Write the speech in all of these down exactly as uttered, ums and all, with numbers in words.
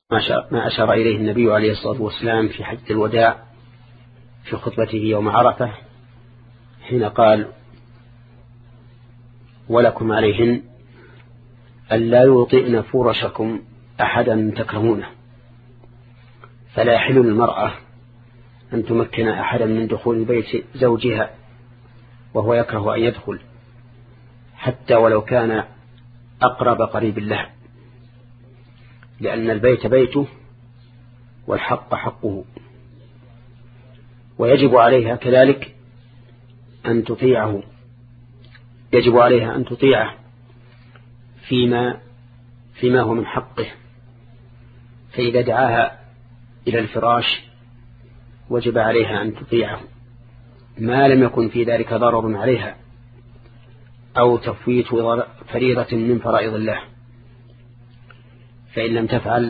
ما أشار إليه النبي عليه الصلاة والسلام في حجة الوداع في خطبته يوم عرفة حين قال: ولكم عليهن ألا يوطئن فرشكم أحدا تكرهونه، فلا يحل للمرأة أن تمكن أحدا من دخول بيت زوجها وهو يكره أن يدخل، حتى ولو كان أقرب قريب له، لأن البيت بيته والحق حقه. ويجب عليها كذلك أن تطيعه يجب عليها أن تطيعه فيما فيما هو من حقه، فإذا دعاها إلى الفراش وجب عليها أن تطيعه ما لم يكن في ذلك ضرر عليها أو تفويت فريضة من فرائض الله. فإن لم تفعل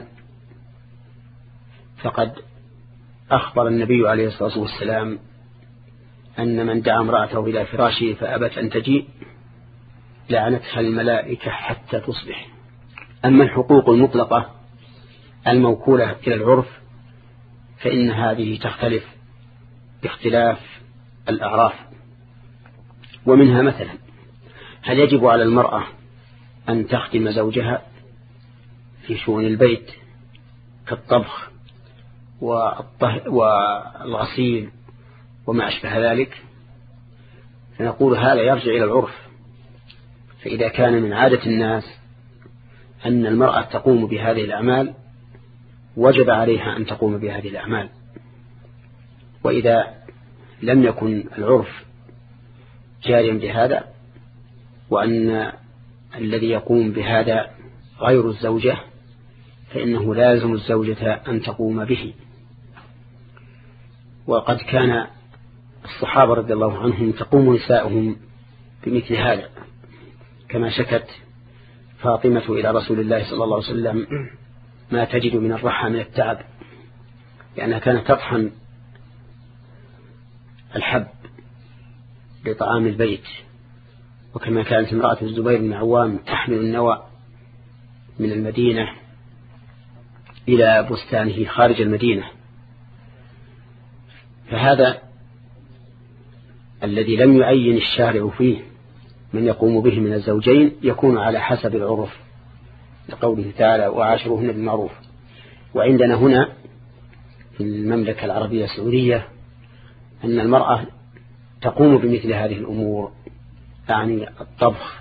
فقد أخبر النبي عليه الصلاة والسلام أن من دعا امرأته إلى فراشه فأبت أن تجيء لعنتها الملائكة حتى تصبح. أما الحقوق المطلقة الموكولة إلى العرف فإن هذه تختلف باختلاف الأعراف، ومنها مثلا: هل يجب على المرأة أن تخدم زوجها في شؤون البيت كالطبخ والغسيل وما أشبه ذلك؟ فنقول هذا يرجع إلى العرف. فإذا كان من عادة الناس أن المرأة تقوم بهذه الأعمال وجب عليها أن تقوم بهذه الأعمال، وإذا لم يكن العرف جاريا بهذا وأن الذي يقوم بهذا غير الزوجة فإنه لازم الزوجة أن تقوم به. وقد كان الصحابة رضي الله عنهم تقوم نساؤهم بمثل هذا، كما شكت فاطمة إلى رسول الله صلى الله عليه وسلم ما تجد من الرحى من التعب، لأنها كانت تطحن الحب لطعام البيت، وكما كانت امرأة الزبير بن عوام تحمل النوى من المدينة إلى بستانه خارج المدينة. فهذا الذي لم يعين الشارع فيه من يقوم به من الزوجين يكون على حسب العرف، لقوله تعالى: وعاشروهن بالمعروف. وعندنا هنا في المملكة العربية السعودية أن المرأة تقوم بمثل هذه الأمور، يعني الطبخ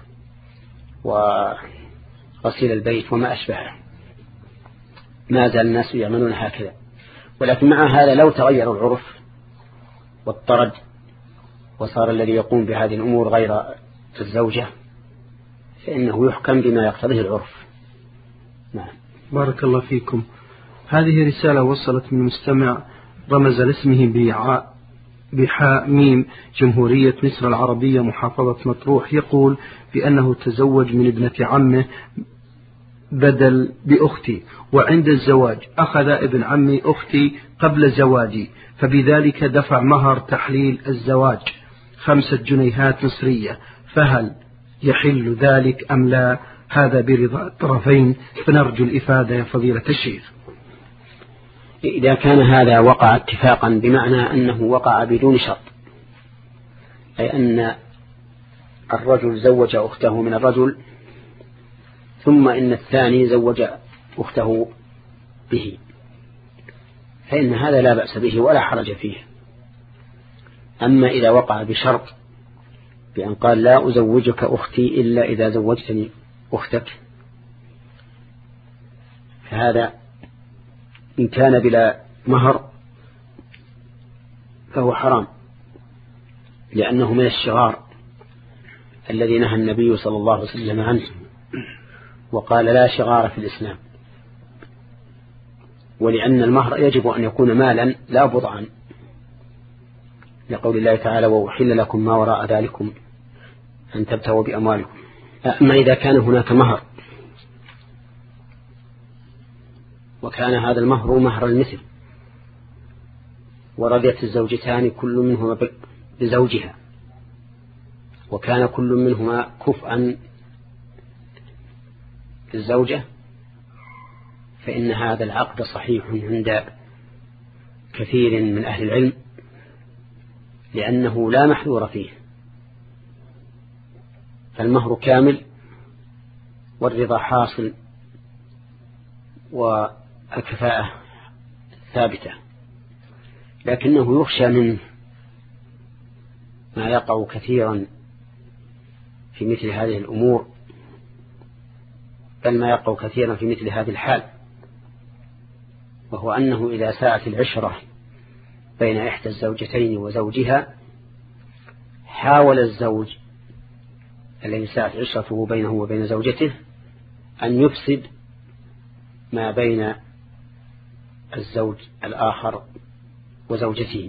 وغسيل البيت وما أشبهه، ما زال الناس يعملون هكذا. ولكن مع هذا لو تغير العرف واضطرد وصار الذي يقوم بهذه الأمور غير الزوجة فإنه يحكم بما يقتضيه العرف. نعم. بارك الله فيكم. هذه رسالة وصلت من مستمع رمز لاسمه بعاء بحاء ميم جمهورية مصر العربية محافظة مطروح، يقول بأنه تزوج من ابنة عمه بدل بأختي، وعند الزواج أخذ ابن عمي أختي قبل زواجي، فبذلك دفع مهر تحليل الزواج خمسة جنيهات مصرية، فهل يحل ذلك أم لا؟ هذا برضا الطرفين، فنرجو الإفادة يا فضيلة الشيخ. إذا كان هذا وقع اتفاقا بمعنى أنه وقع بدون شرط، أي أن الرجل زوج أخته من الرجل ثم إن الثاني زوج أخته به، فإن هذا لا بأس به ولا حرج فيه. أما إذا وقع بشرط بأن قال: لا أزوجك أختي إلا إذا زوجتني أختك، فهذا إن كان بلا مهر فهو حرام، لأنه من الشغار الذي نهى النبي صلى الله عليه وسلم عنه وقال: لا شغار في الإسلام. ولأن المهر يجب أن يكون مالا لا بضعا، لقول الله تعالى: وأحل لكم ما وراء ذلكم أن تبتغوا بأموالكم. أما إذا كان هناك مهر وكان هذا المهر مهر المثل ورضيت الزوجتان كل منهما بزوجها وكان كل منهما كفءا للزوجة، فإن هذا العقد صحيح عند كثير من أهل العلم، لأنه لا محذور فيه، فالمهر كامل والرضا حاصل والكفاءة ثابتة، لكنه يخشى منه ما يقع كثيرا في مثل هذه الأمور، بل ما يقع كثيرا في مثل هذه الحال، وهو أنه إذا ساءت العشرة بين إحدى الزوجتين وزوجها، حاول الزوج الذي ساءت عشرته بينه وبين زوجته أن يفسد ما بين الزوج الآخر وزوجته،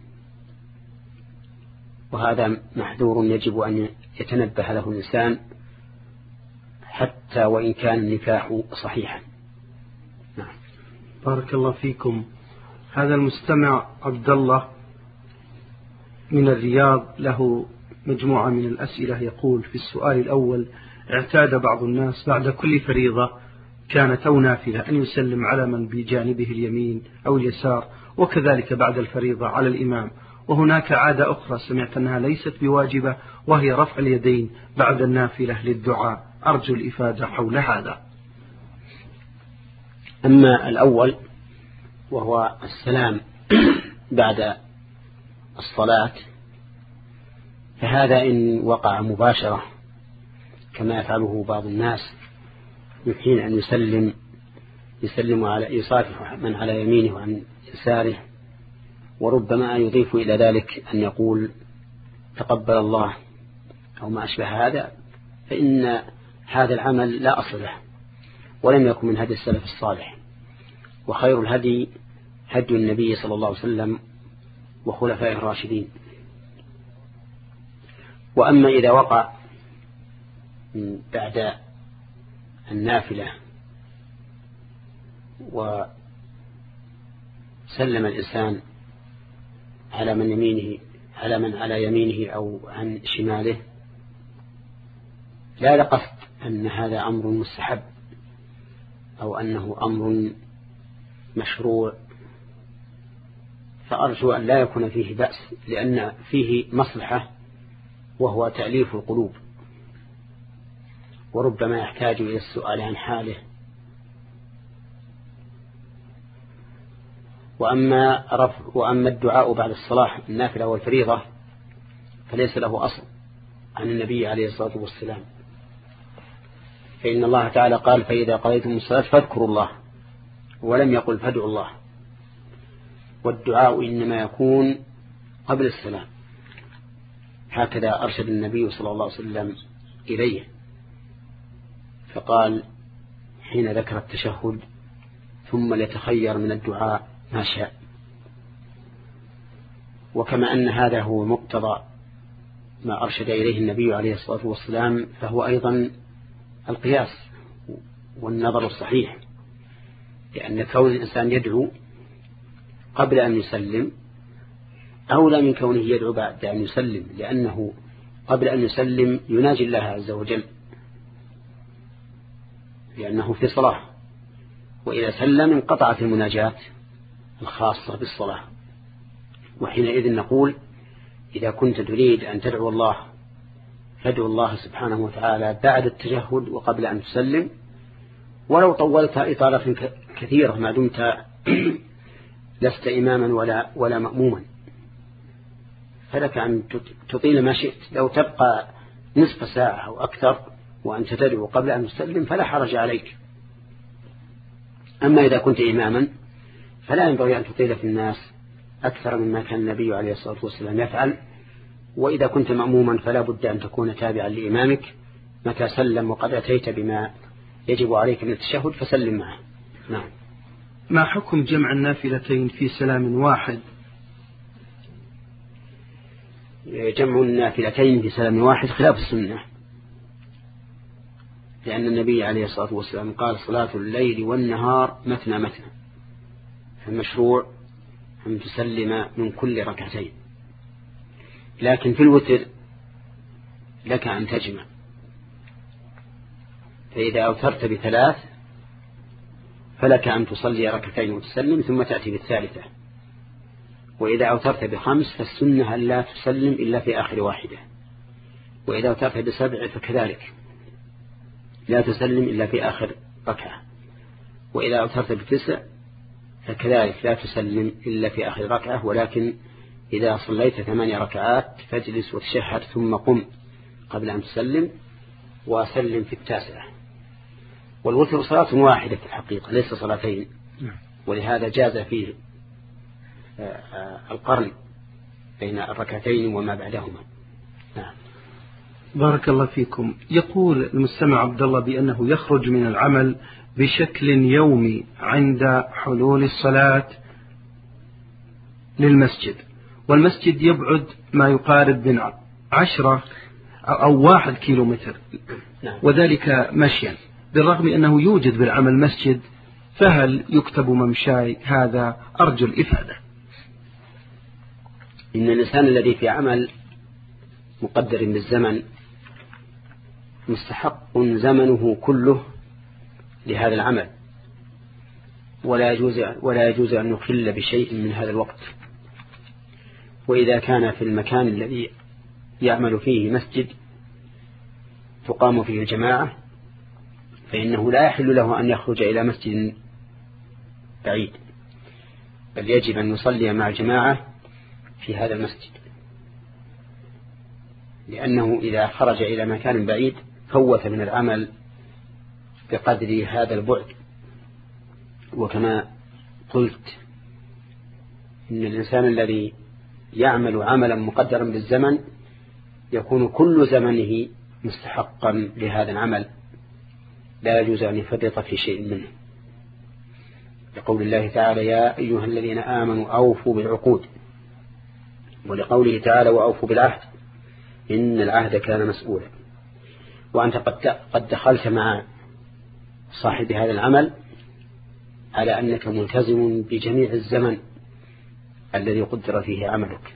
وهذا محذور يجب أن يتنبه له الإنسان حتى وإن كان النكاح صحيحا. نعم. بارك الله فيكم. هذا المستمع عبد الله من الرياض له مجموعة من الأسئلة، يقول في السؤال الأول: اعتاد بعض الناس بعد كل فريضة كانت أو نافلة أن يسلم على من بجانبه اليمين أو اليسار، وكذلك بعد الفريضة على الإمام، وهناك عادة أخرى سمعت أنها ليست بواجبة وهي رفع اليدين بعد النافلة للدعاء، أرجو الإفادة حول هذا. أما الأول وهو السلام بعد الصلاة، فهذا إن وقع مباشرة كما يفعله بعض الناس من حين أن يسلم يسلم على يصافح من على يمينه وعن يساره، وربما يضيف إلى ذلك أن يقول تقبل الله أو ما أشبه هذا، فإن هذا العمل لا أصل له ولم يكن من هدي السلف الصالح، وخير الهدي هدي النبي صلى الله عليه وسلم وخلفائه الراشدين. وأما إذا وقع بعد النافلة وسلم الإنسان على من يمينه على من على يمينه أو عن شماله، لا لقصد أن هذا أمر مستحب أو أنه أمر مشروع، فأرجو أن لا يكون فيه بأس، لأن فيه مصلحة وهو تأليف القلوب، وربما يحتاج إلى السؤال عن حاله. وأما, رفع وأما الدعاء بعد الصلاة النافلة والفريضة فليس له أصل عن النبي عليه الصلاة والسلام، فإن الله تعالى قال: فإذا قضيتم الصلاة فاذكروا الله، ولم يقل فادعوا الله. والدعاء إنما يكون قبل السلام، هكذا أرشد النبي صلى الله عليه وسلم إليه، فقال حين ذكر التشهد: ثم ليتخير من الدعاء ما شاء. وكما أن هذا هو مقتضى ما أرشد إليه النبي عليه الصلاة والسلام، فهو أيضا القياس والنظر الصحيح، لأن كون الإنسان يدعو قبل أن يسلم أولى من كونه يدعو بعد أن يسلم، لأنه قبل أن يسلم يناجي الله عز وجل لأنه في صلاة، وإذا سلم انقطعت المناجاة الخاصة بالصلاة. وحينئذ نقول: إذا كنت تريد أن تدعو الله فادعو الله سبحانه وتعالى بعد التشهد وقبل أن تسلم، ولو طولت إطالة كثيرة ما دمت لست إماما ولا, ولا مأموما، فلك أن تطيل ما شئت. لو تبقى نصف ساعة أو أكثر وأنت تدعو قبل أن تسلم فلا حرج عليك. أما إذا كنت إماما فلا ينبغي أن تطيل في الناس أكثر مما كان النبي عليه الصلاة والسلام يفعل. وإذا كنت مأموما فلا بد أن تكون تابعا لإمامك، متى سلم وقد أتيت بما يجب عليك من التشهد فسلم معه. نعم. ما حكم جمع النافلتين في سلام واحد؟ جمع النافلتين في سلام واحد خلاف السنة، لأن النبي عليه الصلاة والسلام قال: صلاة الليل والنهار مثنى مثنى، فالمشروع أن تسلم من كل ركعتين. لكن في الوتر لك أن تجمع، فإذا أوترت بثلاث فلك أن تصلي ركعتين وتسلم ثم تأتي بالثالثة. وإذا أوترت بخمس فالسنة أن لا تسلم إلا في آخر واحدة. وإذا أوترت بسبع فكذلك لا تسلم إلا في آخر ركعة. وإذا أوترت بتسع فكذلك لا تسلم إلا في آخر ركعة، ولكن إذا صليت ثمانية ركعات فاجلس وتشهد ثم قم قبل أن تسلم وسلم في التاسعة. والوتر صلاة واحدة في الحقيقة ليس صلاتين، ولهذا جاز فيه القرن بين الركعتين وما بعدهما. نعم. بارك الله فيكم. يقول المستمع عبد الله بأنه يخرج من العمل بشكل يومي عند حلول الصلاة للمسجد، والمسجد يبعد ما يقارب من عشرة أو واحد كيلو متر، وذلك مشيا، بالرغم أنه يوجد بالعمل مسجد، فهل يكتب ممشاي هذا؟ أرجو الإفادة. إن الإنسان الذي في عمل مقدر بالزمن مستحق زمنه كله لهذا العمل، ولا يجوز ولا يجوز أن يخل بشيء من هذا الوقت. وإذا كان في المكان الذي يعمل فيه مسجد تقام فيه الجماعة فإنه لا يحل له أن يخرج إلى مسجد بعيد، بل يجب أن يصلي مع الجماعة في هذا المسجد، لأنه إذا خرج إلى مكان بعيد فوت من العمل بقدر هذا البعد. وكما قلت إن الإنسان الذي يعمل عملا مقدرا بالزمن يكون كل زمنه مستحقا لهذا العمل، لا يجوز أن يفرط في شيء منه، لقول الله تعالى يا أيها الذين آمنوا أوفوا بالعقود، ولقوله تعالى وأوفوا بالعهد إن العهد كان مسؤولا. وأنت قد دخلت مع صاحب هذا العمل على أنك ملتزم بجميع الزمن الذي قدر فيه عملك.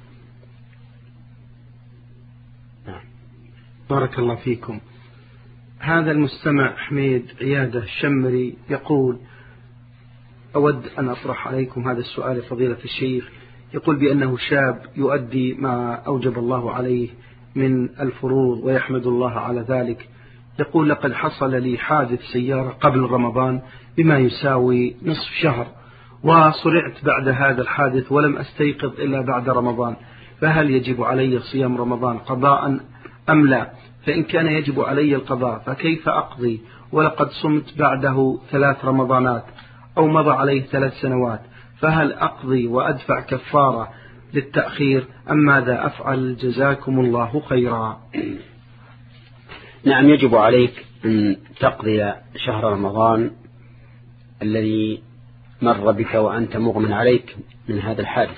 نعم. بارك الله فيكم. هذا المستمع حميد عيادة الشمري يقول أود أن أطرح عليكم هذا السؤال فضيلة الشيخ. يقول بأنه شاب يؤدي ما أوجب الله عليه من الفروض ويحمد الله على ذلك. يقول لقد حصل لي حادث سيارة قبل رمضان بما يساوي نصف شهر، وصرعت بعد هذا الحادث ولم أستيقظ إلا بعد رمضان، فهل يجب علي صيام رمضان قضاء أم لا؟ فإن كان يجب علي القضاء فكيف أقضي ولقد صمت بعده ثلاث رمضانات أو مضى عليه ثلاث سنوات، فهل أقضي وأدفع كفارة للتأخير أم ماذا أفعل؟ جزاكم الله خيرا. نعم، يجب عليك أن تقضي شهر رمضان الذي مر بك وأنت مغمن عليك من هذا الحادث،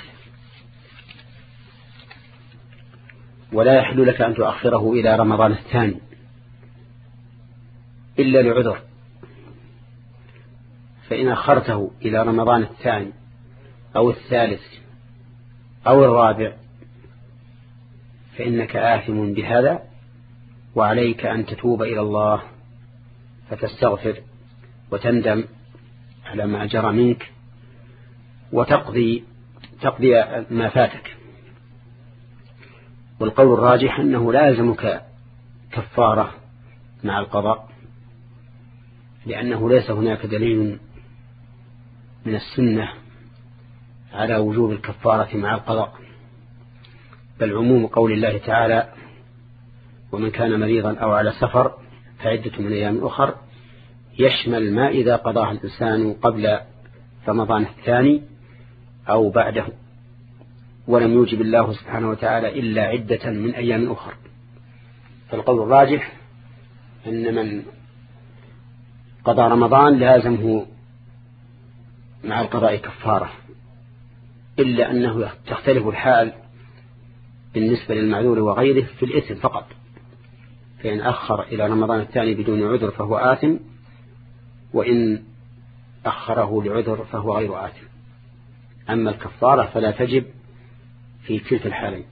ولا يحل لك أن تؤخره إلى رمضان الثاني إلا لعذر، فإن أخرته إلى رمضان الثاني أو الثالث أو الرابع فإنك آثم بهذا، وعليك أن تتوب إلى الله فتستغفر وتندم على ما جرى منك وتقضي تقضي ما فاتك. والقول الراجح أنه لا يلزمك كفارة مع القضاء، لأنه ليس هناك دليل من السنة على وجوب الكفارة مع القضاء، بل عموم قول الله تعالى ومن كان مريضا أو على سفر فعدة من أيام أخر يشمل ما إذا قضاه الإنسان قبل رمضان الثاني أو بعده، ولم يوجب الله سبحانه وتعالى إلا عدة من أيام أخر. فالقول الراجح أن من قضى رمضان لازمه مع القضاء كفارة، إلا أنه تختلف الحال بالنسبة للمعذور وغيره في الإثم فقط، فإن أخر إلى رمضان الثاني بدون عذر فهو آثم، وإن أخره لعذر فهو غير آثم. أما الكفارة فلا تجب في كلتا الحالين.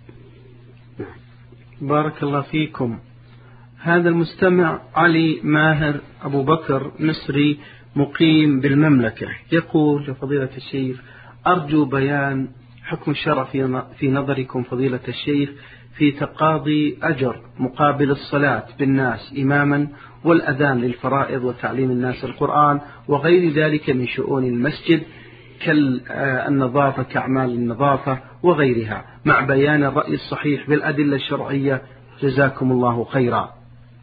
بارك الله فيكم. هذا المستمع علي ماهر أبو بكر مصري مقيم بالمملكة، يقول لفضيلة الشيخ: أرجو بيان حكم الشرع في نظركم فضيلة الشيخ في تقاضي أجر مقابل الصلاة بالناس إماما والأذان للفرائض وتعليم الناس القرآن وغير ذلك من شؤون المسجد كالنظافة كأعمال النظافة وغيرها، مع بيان الرأي الصحيح بالأدلة الشرعية، جزاكم الله خيرا.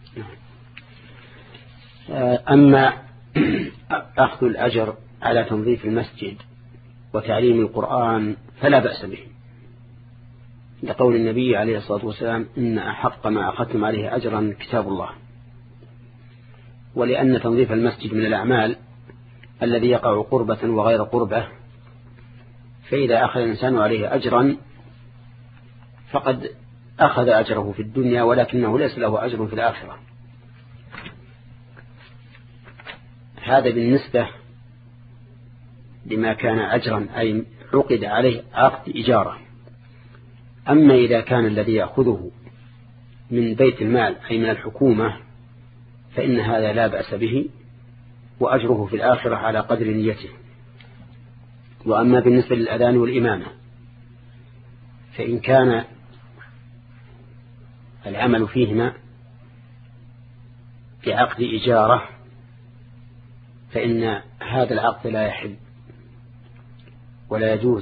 أما أخذ الأجر على تنظيف المسجد وتعليم القرآن فلا بأس به، لقول النبي عليه الصلاة والسلام: إن أحق ما أخذتم عليه أجرا كتاب الله. ولأن تنظيف المسجد من الأعمال الذي يقع قربة وغير قربة، فإذا أخذ الإنسان عليه أجرا فقد أخذ أجره في الدنيا ولكنه ليس له أجر في الآخرة. هذا بالنسبة لما كان أجرا أي عقد عليه عقد إجارة. أما إذا كان الذي يأخذه من بيت المال أي من الحكومة فإن هذا لا بأس به، وأجره في الآخرة على قدر نيته. وأما بالنسبة للأذان والإمامة فإن كان العمل فيهما بعقد إجارة فإن هذا العقد لا يحل ولا يجوز،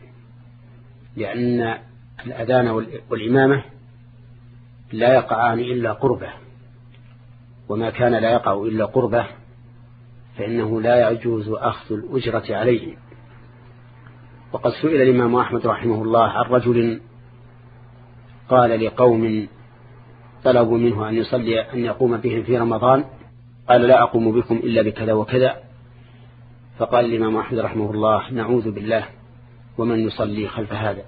لأن الأذان والإمامة لا يقعان إلا قربة، وما كان لا يقع إلا قربة فإنه لا يجوز أخذ الأجرة عليه. وقد سئل الإمام أحمد رحمه الله عن رجل قال لقوم طلبوا منه أن يصلي أن يقوم بهم في رمضان، قال: لا أقوم بكم إلا بكذا وكذا. فقال الإمام أحمد رحمه الله: نعوذ بالله، ومن يصلي خلف هذا.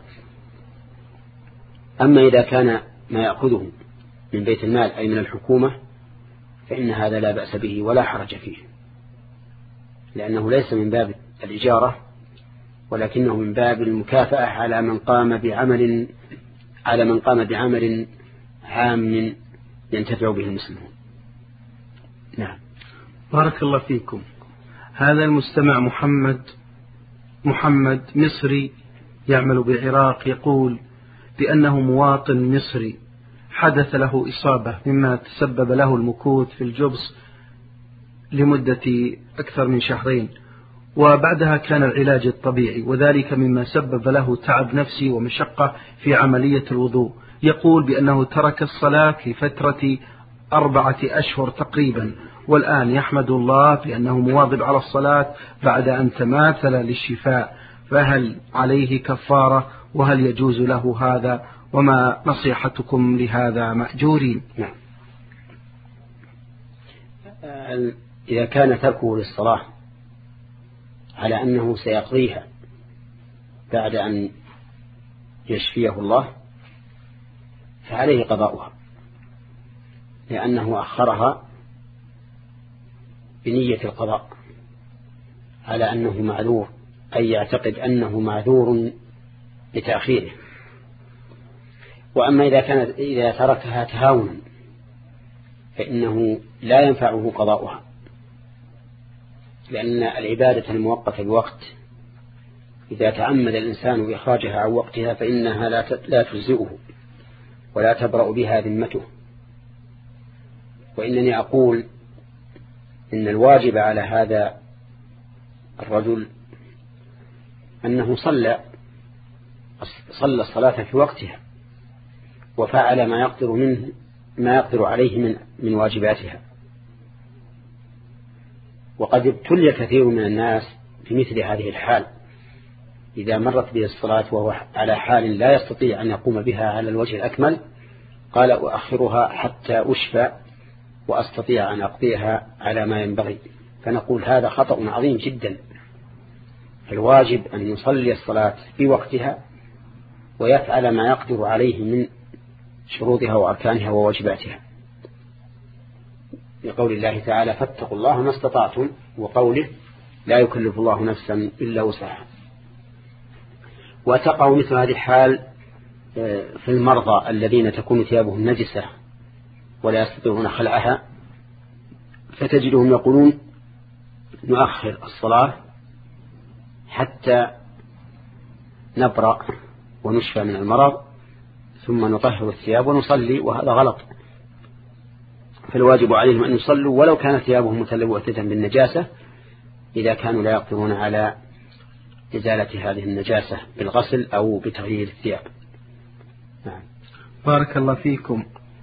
أما إذا كان ما يأخذه من بيت المال أي من الحكومة فإن هذا لا بأس به ولا حرج فيه، لأنه ليس من باب الإجارة ولكنه من باب المكافأة على من قام بعمل على من قام بعمل عام ينتفع به المسلمون. نعم. بارك الله فيكم. هذا المستمع محمد محمد مصري يعمل بالعراق يقول بأنه مواطن مصري حدث له إصابة مما تسبب له المكوث في الجبس لمدة أكثر من شهرين، وبعدها كان العلاج الطبيعي، وذلك مما سبب له تعب نفسي ومشقة في عملية الوضوء. يقول بأنه ترك الصلاة لفترة أربعة أشهر تقريبا، والآن يحمد الله بأنه مواظب على الصلاة بعد أن تماثل للشفاء، فهل عليه كفارة وهل يجوز له هذا؟ وما نصيحتكم لهذا مأجورين؟ نعم. إذا كان تركه للصلاة على أنه سيقضيها بعد أن يشفيه الله فعليه قضاؤها، لأنه أخرها بنية القضاء على أنه معذور، أي يعتقد أنه معذور لتأخيره. وأما إذا كانت إذا تركها تهاونا فإنه لا ينفعه قضاؤها، لأن العبادة المؤقتة بوقت إذا تعمد الإنسان بإخراجها عن وقتها فإنها لا تجزئه ولا تبرأ بها ذمته. وإنني أقول إن الواجب على هذا الرجل أنه صلى صلى الصلاة في وقتها وفعل ما يقدر منه ما يقدر عليه من من واجباتها. وقد ابتلي كثير من الناس في مثل هذه الحال، إذا مرت به الصلاة وهو على حال لا يستطيع أن يقوم بها على الوجه الأكمل قال: أؤخرها حتى أشفى وأستطيع أن أقضيها على ما ينبغي. فنقول هذا خطأ عظيم جدا. الواجب أن يصلي الصلاة في وقتها ويفعل ما يقدر عليه من شروطها وأركانها وواجباتها، لقول الله تعالى: فاتقوا الله ما استطعتم، وقوله: لا يكلف الله نفسا إلا وسعها. وتقع مثل هذه الحال في المرضى الذين تكون ثيابهم نجسة ولا يستطيعون خلعها، فتجدهم يقولون نؤخر الصلاة حتى نبرأ ونشفى من المرض ثم نطهر الثياب ونصلي، وهذا غلط. فالواجب عليهم أن يصلوا ولو كانت ثيابهم متلوثة بالنجاسة إذا كانوا لا يقدرون على إزالة هذه النجاسة بالغسل أو بتغيير الثياب. نعم. بارك الله فيكم.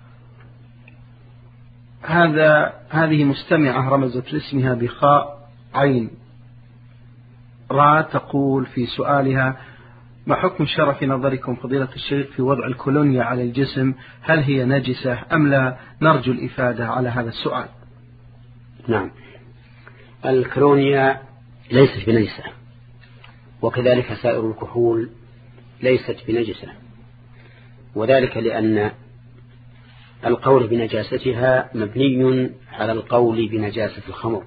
هذا هذه مستمعة رمزت لاسمها بخاء عين را، تقول في سؤالها: ما حكم الشرع في نظركم فضيلة الشيخ في وضع الكولونيا على الجسم؟ هل هي نجسة أم لا؟ نرجو الإفادة على هذا السؤال. نعم، الكولونيا ليست بنجسة، وكذلك سائر الكحول ليست بنجسة، وذلك لأن القول بنجاستها مبني على القول بنجاسة الخمر،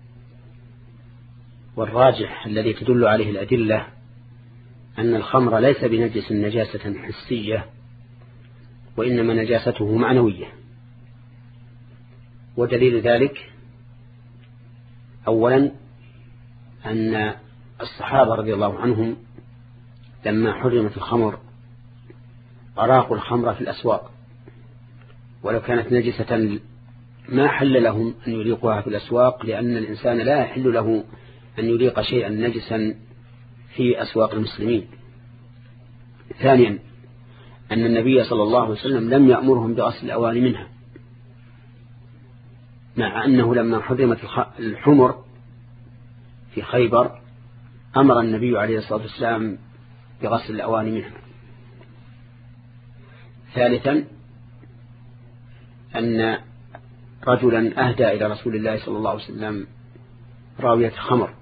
والراجح الذي تدل عليه الأدلة أن الخمر ليس بنجس نجاسة حسية، وإنما نجاسته معنوية. ودليل ذلك أولا أن الصحابة رضي الله عنهم لما حرمت الخمر أراقوا الخمر في الأسواق، ولو كانت نجسة ما حل لهم أن يليقوها في الأسواق، لأن الإنسان لا يحل له أن يليق شيئا نجسا في أسواق المسلمين. ثانيا أن النبي صلى الله عليه وسلم لم يأمرهم بغسل الأواني منها، مع أنه لما حرمت الحمر في خيبر أمر النبي عليه الصلاة والسلام بغسل الأواني منها. ثالثا أن رجلا أهدى إلى رسول الله صلى الله عليه وسلم راوية خمر،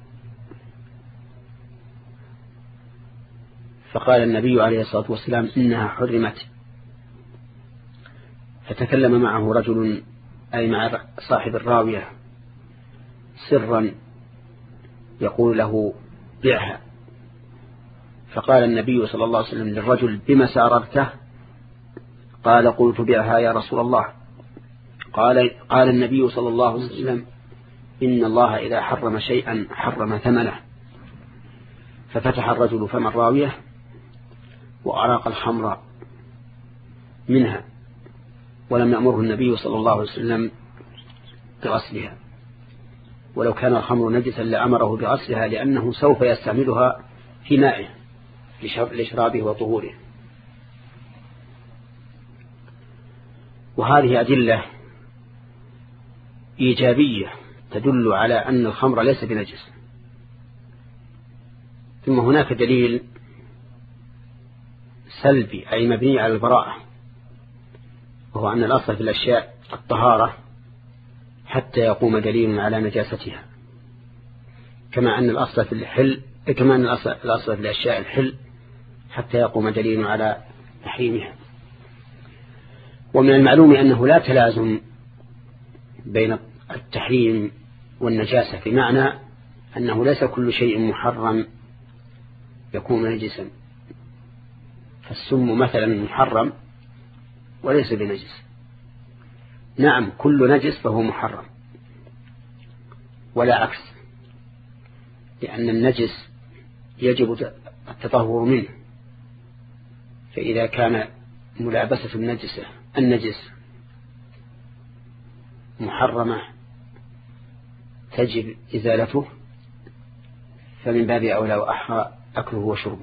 فقال النبي عليه الصلاة والسلام إنها حرمت، فتكلم معه رجل أي مع صاحب الراوية سرا يقول له بيعها، فقال النبي صلى الله عليه وسلم للرجل: بما ساررته؟ قال: قلت بيعها يا رسول الله. قال, قال النبي صلى الله عليه وسلم: إن الله إذا حرم شيئا حرم ثمنه. ففتح الرجل فم الراوية وأراق الخمر منها، ولم يأمره النبي صلى الله عليه وسلم بغسلها، ولو كان الخمر نجسا لأمره بغسلها، لأنه سوف يستعملها في مائه لشرابه وطهوره. وهذه أدلة إيجابية تدل على أن الخمر ليس بنجس. ثم هناك دليل سلبي أي مبني على البراءة، وهو أن الأصل في الأشياء الطهارة حتى يقوم دليل على نجاستها، كما أن الأصل في الحل كما أن الأصل, الأصل في الأشياء الحل حتى يقوم دليل على تحريمها. ومن المعلوم أنه لا تلازم بين التحريم والنجاسة، بمعنى أنه ليس كل شيء محرم يكون نجسا، فالسم مثلا محرم وليس بنجس. نعم، كل نجس فهو محرم ولا عكس، لأن النجس يجب التطهر منه، فإذا كان ملابسة النجسة النجس محرمة تجب إزالته، فمن باب أولى وأحرى أكله وشربه.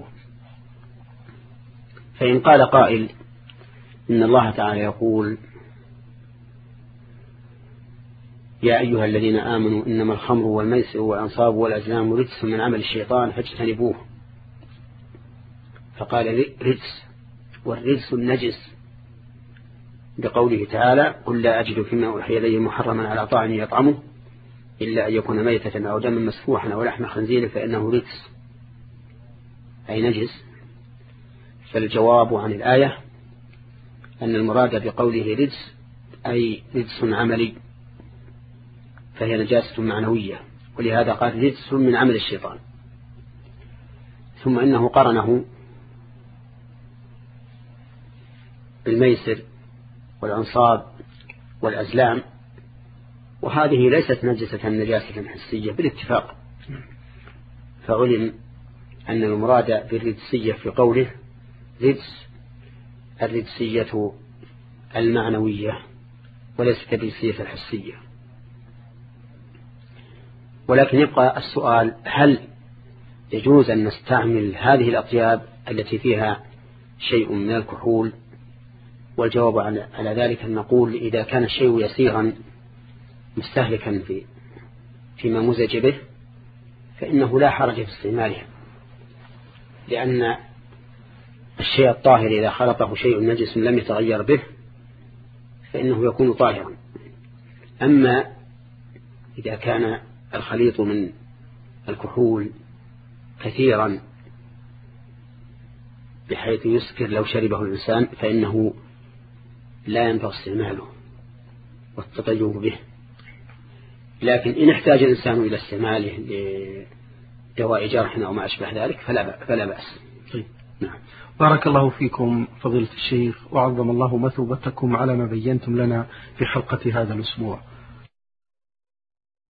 فإن قال قائل إن الله تعالى يقول: يا أيها الذين آمنوا إنما الخمر والميسر والأنصاب والأزلام رجس من عمل الشيطان فاجتنبوه، فقال رجس، والرجس النجس، بقوله تعالى: قل لا أجد فيما أوحي إلي محرما على طاعم يطعمه إلا أن يكون ميتة أو دما مسفوحا أو لحم خنزير فإنه رجس أي نجس. فالجواب عن الآية أن المراد بقوله رجس أي رجس عملي، فهي نجاسة معنوية، ولهذا قال رجس من عمل الشيطان. ثم إنه قرنه بالميسر والأنصاب والأزلام، وهذه ليست نجسة نجاسة حسية بالاتفاق، فعلم أن المراد بالرجسية في قوله رجس الرجسية المعنوية وليست الرجسية الحسية. ولكن يبقى السؤال: هل يجوز أن نستعمل هذه الأطياب التي فيها شيء من الكحول؟ والجواب على ذلك أن نقول: إذا كان الشيء يسيرا مستهلكا في فيما مزج به فإنه لا حرج في استعماله، لأن الشيء الطاهر إذا خلطه شيء نجس لم يتغير به فإنه يكون طاهرا. أما إذا كان الخليط من الكحول كثيرا بحيث يسكر لو شربه الإنسان فإنه لا ينبغي استعماله والتطيب به. لكن إن احتاج الإنسان إلى استعماله لدواء جرح أو ما أشبه ذلك فلا فلا بأس. طيب. نعم. بارك الله فيكم فضيلة الشيخ، وعظم الله مثوبتكم على ما بينتم لنا في حلقة هذا الأسبوع.